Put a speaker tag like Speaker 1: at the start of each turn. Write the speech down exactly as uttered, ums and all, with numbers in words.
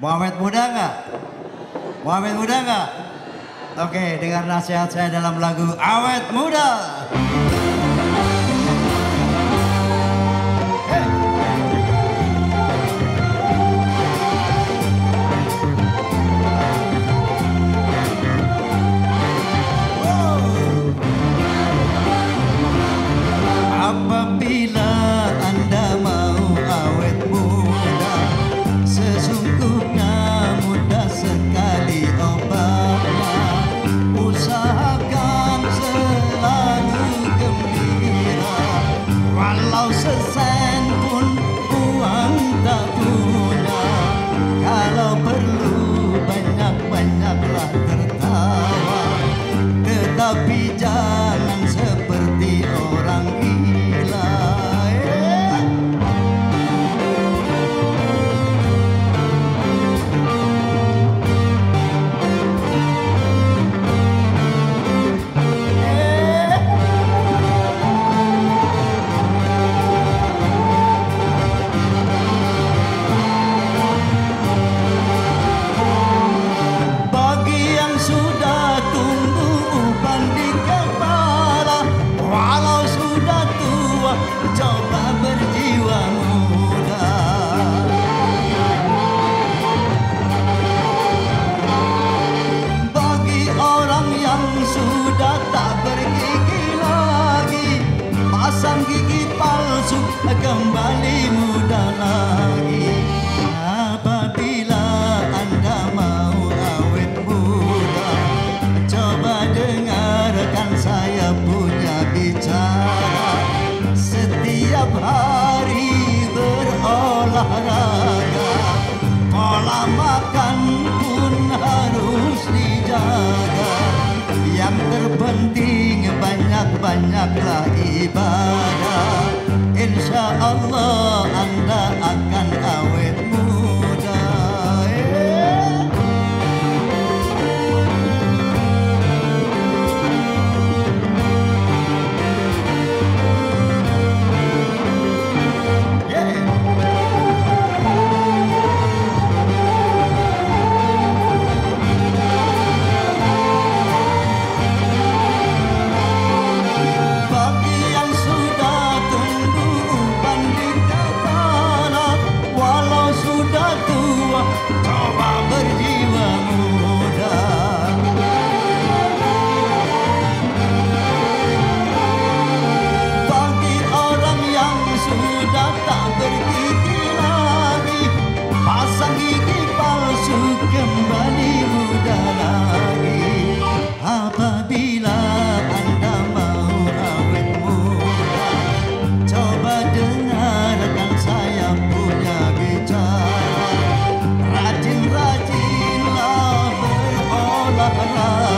Speaker 1: Mau awet muda nggak? Mau awet muda nggak? Oke, dengar nasihat saya dalam lagu Awet Muda. Apabila Anda mau awet muda, sesungguhnya mudah sekali obatnya. Usahakan selalu gembira, walau sesen pun uang tak punya. Kalau perlu banyak-banyaklah tertawa, tetapi jangan seperti orang gila. Coba berjiwa muda. Bagi orang yang sudah tak bergigi lagi, pasang gigi palsu kembali muda lagi. Apabila Anda mau awet muda, coba dengarkan saya punya bicara. Setiap hari berolahraga, pola makan pun harus dijaga. Yang terpenting banyak-banyaklah ibadah. Insya Allah Anda akan awet muda. Coba berjiwa muda. Bagi orang yang sudah tak bergigi lagi, pasang gigi palsu kembali muda lagi. Apabila Anda mau awet muda, coba dengarkan saya punya bicara. Rajin-rajinlah berolahraga,